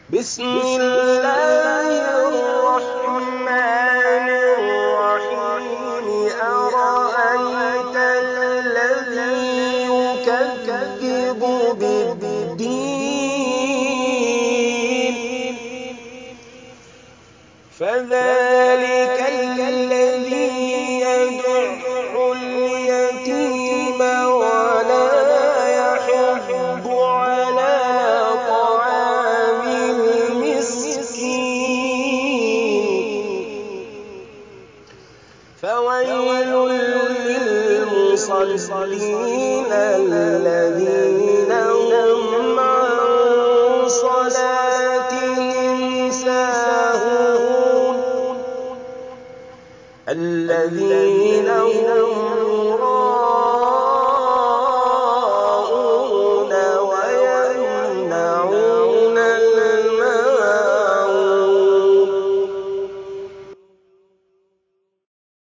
بسم الله الرحمن الرحيم أرأيت الذي يكذب بالدين فذلك الذي يدع اليتيم ولا يحض على طعام المسكين فويل للمصلين الذين هم عن صلاتهم ساهون الذين